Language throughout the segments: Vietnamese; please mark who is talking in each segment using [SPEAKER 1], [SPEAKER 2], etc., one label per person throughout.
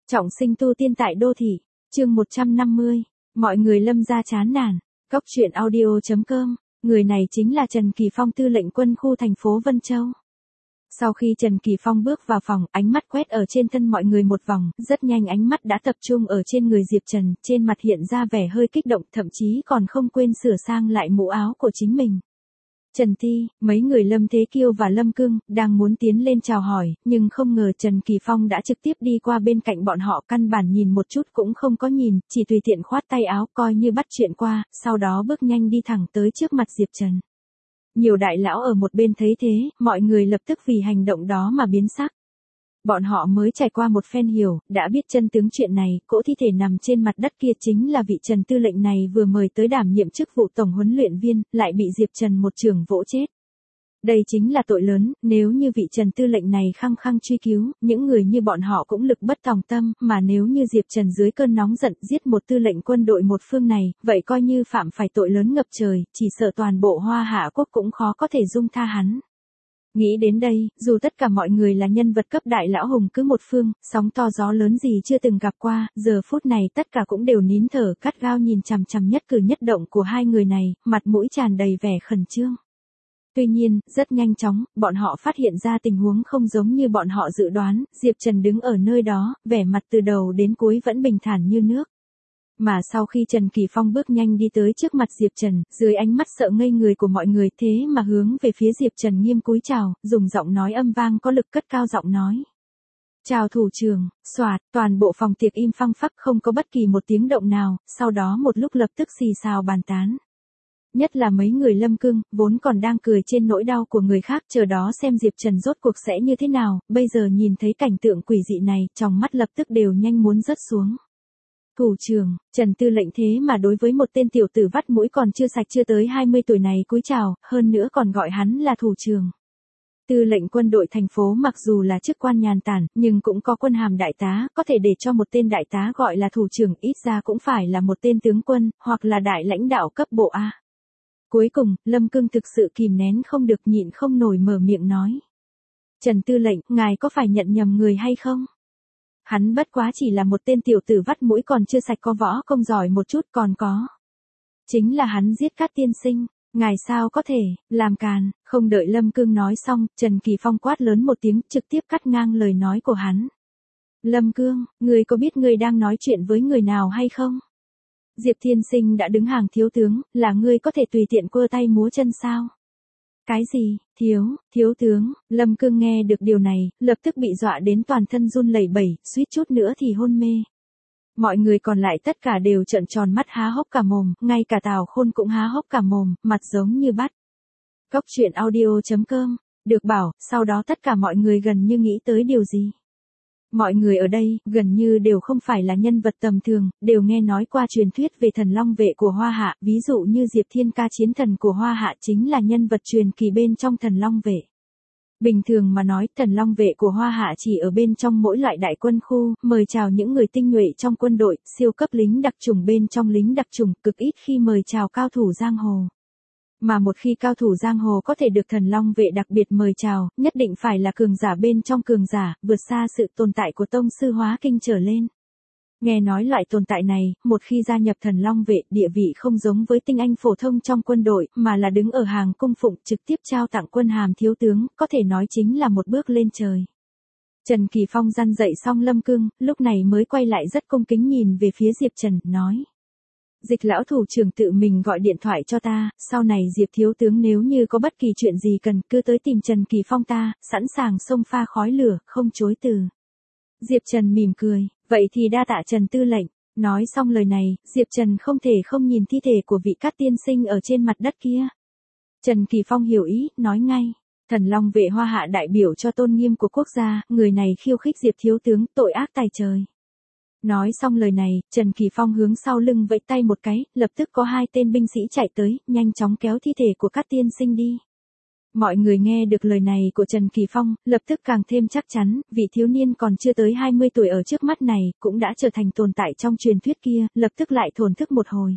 [SPEAKER 1] Trọng sinh tu tiên tại đô thị, chương 150, mọi người lâm ra chán nản, cóc truyện audio.com, người này chính là Trần Kỳ Phong, tư lệnh quân khu thành phố Vân Châu. Sau khi Trần Kỳ Phong bước vào phòng, ánh mắt quét ở trên thân mọi người một vòng, rất nhanh ánh mắt đã tập trung ở trên người Diệp Trần, trên mặt hiện ra vẻ hơi kích động, thậm chí còn không quên sửa sang lại mũ áo của chính mình. Trần Ti, mấy người Lâm Thế Kiêu và Lâm Cương, đang muốn tiến lên chào hỏi, nhưng không ngờ Trần Kỳ Phong đã trực tiếp đi qua bên cạnh bọn họ, căn bản nhìn một chút cũng không có nhìn, chỉ tùy tiện khoát tay áo coi như bắt chuyện qua, sau đó bước nhanh đi thẳng tới trước mặt Diệp Trần. Nhiều đại lão ở một bên thấy thế, mọi người lập tức vì hành động đó mà biến sắc. Bọn họ mới trải qua một phen hiểu, đã biết chân tướng chuyện này, cỗ thi thể nằm trên mặt đất kia chính là vị Trần tư lệnh này vừa mời tới đảm nhiệm chức vụ tổng huấn luyện viên, lại bị Diệp Trần một chưởng vỗ chết. Đây chính là tội lớn, nếu như vị Trần tư lệnh này khăng khăng truy cứu, những người như bọn họ cũng lực bất tòng tâm, mà nếu như Diệp Trần dưới cơn nóng giận giết một tư lệnh quân đội một phương này, vậy coi như phạm phải tội lớn ngập trời, chỉ sợ toàn bộ Hoa Hạ quốc cũng khó có thể dung tha hắn. Nghĩ đến đây, dù tất cả mọi người là nhân vật cấp đại lão hùng cứ một phương, sóng to gió lớn gì chưa từng gặp qua, giờ phút này tất cả cũng đều nín thở cắt gao nhìn chằm chằm nhất cử nhất động của hai người này, mặt mũi tràn đầy vẻ khẩn trương. Tuy nhiên, rất nhanh chóng, bọn họ phát hiện ra tình huống không giống như bọn họ dự đoán, Diệp Trần đứng ở nơi đó, vẻ mặt từ đầu đến cuối vẫn bình thản như nước. Mà sau khi Trần Kỳ Phong bước nhanh đi tới trước mặt Diệp Trần, dưới ánh mắt sợ ngây người của mọi người thế mà hướng về phía Diệp Trần nghiêm cúi chào, dùng giọng nói âm vang có lực cất cao giọng nói. Chào thủ trưởng, soạt, toàn bộ phòng tiệc im phăng phắc không có bất kỳ một tiếng động nào, sau đó một lúc lập tức xì xào bàn tán. Nhất là mấy người Lâm Cương, vốn còn đang cười trên nỗi đau của người khác chờ đó xem Diệp Trần rốt cuộc sẽ như thế nào, bây giờ nhìn thấy cảnh tượng quỷ dị này, tròng mắt lập tức đều nhanh muốn rớt xuống. Thủ trưởng, Trần tư lệnh thế mà đối với một tên tiểu tử vắt mũi còn chưa sạch chưa tới 20 tuổi này cúi chào, hơn nữa còn gọi hắn là thủ trưởng. Tư lệnh quân đội thành phố mặc dù là chức quan nhàn tản, nhưng cũng có quân hàm đại tá, có thể để cho một tên đại tá gọi là thủ trưởng, ít ra cũng phải là một tên tướng quân, hoặc là đại lãnh đạo cấp bộ A. Cuối cùng, Lâm Cương thực sự kìm nén không được, nhịn không nổi mở miệng nói. Trần tư lệnh, ngài có phải nhận nhầm người hay không? Hắn bất quá chỉ là một tên tiểu tử vắt mũi còn chưa sạch, có võ công giỏi một chút, còn có. Chính là hắn giết Cát tiên sinh, ngài sao có thể, làm càn, không đợi Lâm Cương nói xong, Trần Kỳ Phong quát lớn một tiếng, trực tiếp cắt ngang lời nói của hắn. Lâm Cương, ngươi có biết ngươi đang nói chuyện với người nào hay không? Diệp tiên sinh đã đứng hàng thiếu tướng, là ngươi có thể tùy tiện quơ tay múa chân sao? Cái gì, thiếu tướng, Lâm Cương nghe được điều này, lập tức bị dọa đến toàn thân run lẩy bẩy, suýt chút nữa thì hôn mê. Mọi người còn lại tất cả đều trợn tròn mắt há hốc cả mồm, ngay cả Tào Khôn cũng há hốc cả mồm, mặt giống như bắt. Cóc truyện audio.com, được bảo, sau đó tất cả mọi người gần như nghĩ tới điều gì. Mọi người ở đây, gần như đều không phải là nhân vật tầm thường, đều nghe nói qua truyền thuyết về thần long vệ của Hoa Hạ, ví dụ như Diệp Thiên Ca, chiến thần của Hoa Hạ chính là nhân vật truyền kỳ bên trong thần long vệ. Bình thường mà nói, thần long vệ của Hoa Hạ chỉ ở bên trong mỗi loại đại quân khu, mời chào những người tinh nhuệ trong quân đội, siêu cấp lính đặc chủng bên trong lính đặc chủng, cực ít khi mời chào cao thủ giang hồ. Mà một khi cao thủ giang hồ có thể được thần long vệ đặc biệt mời chào, nhất định phải là cường giả bên trong cường giả, vượt xa sự tồn tại của tông sư hóa kinh trở lên. Nghe nói loại tồn tại này, một khi gia nhập thần long vệ, địa vị không giống với tinh anh phổ thông trong quân đội, mà là đứng ở hàng cung phụng, trực tiếp trao tặng quân hàm thiếu tướng, có thể nói chính là một bước lên trời. Trần Kỳ Phong răn dậy xong Lâm Cương, lúc này mới quay lại rất cung kính nhìn về phía Diệp Trần, nói. Dịch lão thủ trưởng tự mình gọi điện thoại cho ta, sau này Diệp thiếu tướng nếu như có bất kỳ chuyện gì cần, cứ tới tìm Trần Kỳ Phong ta, sẵn sàng xông pha khói lửa, không chối từ. Diệp Trần mỉm cười, vậy thì đa tạ Trần tư lệnh. Nói xong lời này, Diệp Trần không thể không nhìn thi thể của vị Cát tiên sinh ở trên mặt đất kia. Trần Kỳ Phong hiểu ý, nói ngay, thần long vệ Hoa Hạ đại biểu cho tôn nghiêm của quốc gia, người này khiêu khích Diệp thiếu tướng, tội ác tày trời. Nói xong lời này, Trần Kỳ Phong hướng sau lưng vẫy tay một cái, lập tức có hai tên binh sĩ chạy tới, nhanh chóng kéo thi thể của Cát tiên sinh đi. Mọi người nghe được lời này của Trần Kỳ Phong, lập tức càng thêm chắc chắn, vị thiếu niên còn chưa tới 20 tuổi ở trước mắt này, cũng đã trở thành tồn tại trong truyền thuyết kia, lập tức lại thổn thức một hồi.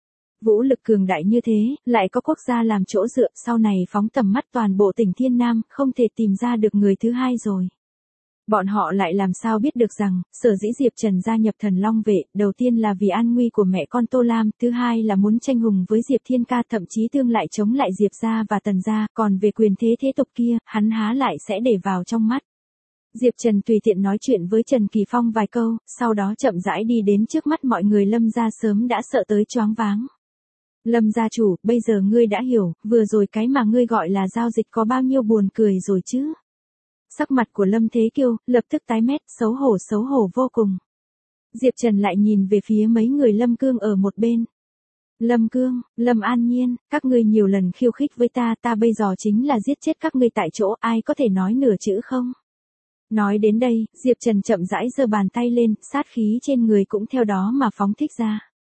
[SPEAKER 1] Vũ lực cường đại như thế, lại có quốc gia làm chỗ dựa, sau này phóng tầm mắt toàn bộ tỉnh Thiên Nam, không thể tìm ra được người thứ hai rồi. Bọn họ lại làm sao biết được rằng, sở dĩ Diệp Trần gia nhập Thần Long Vệ, đầu tiên là vì an nguy của mẹ con Tô Lam, thứ hai là muốn tranh hùng với Diệp Thiên Ca, thậm chí tương lại chống lại Diệp gia và Tần gia, còn về quyền thế thế tục kia, hắn há lại sẽ để vào trong mắt. Diệp Trần tùy tiện nói chuyện với Trần Kỳ Phong vài câu, sau đó chậm rãi đi đến trước mắt mọi người. Lâm gia sớm đã sợ tới choáng váng. Lâm gia chủ, bây giờ ngươi đã hiểu, vừa rồi cái mà ngươi gọi là giao dịch có bao nhiêu buồn cười rồi chứ? Sắc mặt của Lâm Thế Kiêu, lập tức tái mét, xấu hổ vô cùng. Diệp Trần lại nhìn về phía mấy người Lâm Cương ở một bên. Lâm Cương, Lâm An Nhiên, các ngươi nhiều lần khiêu khích với ta bây giờ chính là giết chết các ngươi tại chỗ, ai có thể nói nửa chữ không? Nói đến đây, Diệp Trần chậm rãi giơ bàn tay lên, sát khí trên người cũng theo đó mà phóng thích ra.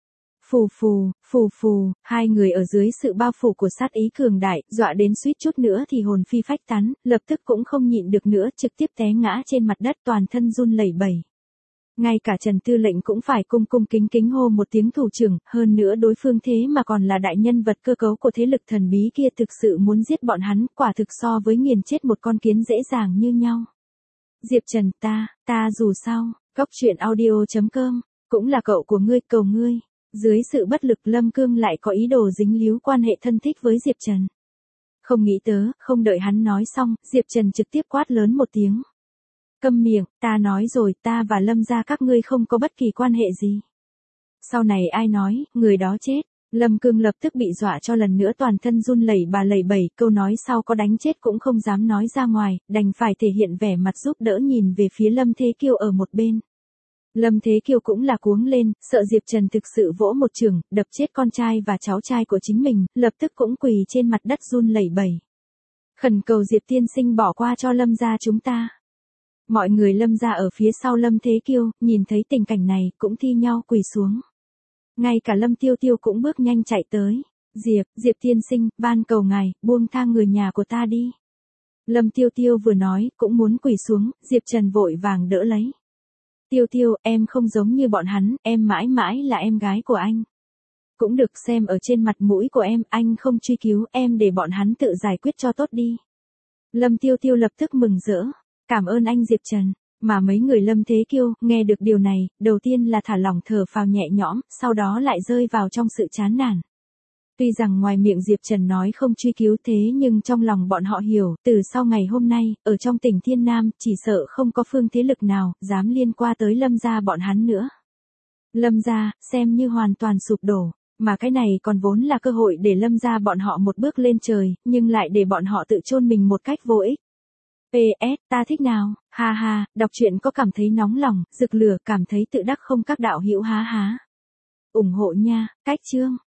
[SPEAKER 1] Phù phù, hai người ở dưới sự bao phủ của sát ý cường đại, dọa đến suýt chút nữa thì hồn phi phách tán, lập tức cũng không nhịn được nữa, trực tiếp té ngã trên mặt đất, toàn thân run lẩy bẩy. Ngay cả Trần Tư lệnh cũng phải cung kính hô một tiếng thủ trưởng, hơn nữa đối phương thế mà còn là đại nhân vật cơ cấu của thế lực thần bí kia, thực sự muốn giết bọn hắn, quả thực so với nghiền chết một con kiến dễ dàng như nhau. Diệp Trần, ta dù sao, Cóc Truyện Audio.com, cũng là cậu của ngươi, cầu ngươi. Dưới sự bất lực, Lâm Cương lại có ý đồ dính líu quan hệ thân thích với Diệp Trần. Không đợi hắn nói xong, Diệp Trần trực tiếp quát lớn một tiếng. Câm miệng, ta nói rồi, ta và Lâm gia các ngươi không có bất kỳ quan hệ gì. Sau này ai nói, người đó chết. Lâm Cương lập tức bị dọa cho lần nữa toàn thân run lẩy bẩy, câu nói sau có đánh chết cũng không dám nói ra ngoài, đành phải thể hiện vẻ mặt giúp đỡ nhìn về phía Lâm Thế Kiêu ở một bên. Lâm Thế Kiêu cũng là cuống lên, sợ Diệp Trần thực sự vỗ một chưởng, đập chết con trai và cháu trai của chính mình, lập tức cũng quỳ trên mặt đất run lẩy bẩy. Khẩn cầu Diệp tiên sinh bỏ qua cho Lâm gia chúng ta. Mọi người Lâm gia ở phía sau Lâm Thế Kiêu, nhìn thấy tình cảnh này, cũng thi nhau quỳ xuống. Ngay cả Lâm Tiêu Tiêu cũng bước nhanh chạy tới. Diệp tiên sinh, van cầu ngài, buông tha người nhà của ta đi. Lâm Tiêu Tiêu vừa nói, cũng muốn quỳ xuống, Diệp Trần vội vàng đỡ lấy. Tiêu Tiêu, em không giống như bọn hắn, em mãi mãi là em gái của anh. Cũng được, xem ở trên mặt mũi của em, anh không truy cứu, em để bọn hắn tự giải quyết cho tốt đi. Lâm Tiêu Tiêu lập tức mừng rỡ. Cảm ơn anh Diệp Trần. Mà mấy người Lâm Thế Kiêu, nghe được điều này, đầu tiên là thả lỏng thở phào nhẹ nhõm, sau đó lại rơi vào trong sự chán nản. Tuy rằng ngoài miệng Diệp Trần nói không truy cứu, thế nhưng trong lòng bọn họ hiểu, từ sau ngày hôm nay, ở trong tỉnh Thiên Nam, chỉ sợ không có phương thế lực nào, dám liên qua tới Lâm gia bọn hắn nữa. Lâm gia, xem như hoàn toàn sụp đổ, mà cái này còn vốn là cơ hội để Lâm gia bọn họ một bước lên trời, nhưng lại để bọn họ tự chôn mình một cách vô ích. PS, ta thích nào, ha ha, đọc truyện có cảm thấy nóng lòng, rực lửa, cảm thấy tự đắc không các đạo hữu há há. Ủng hộ nha, cách chương.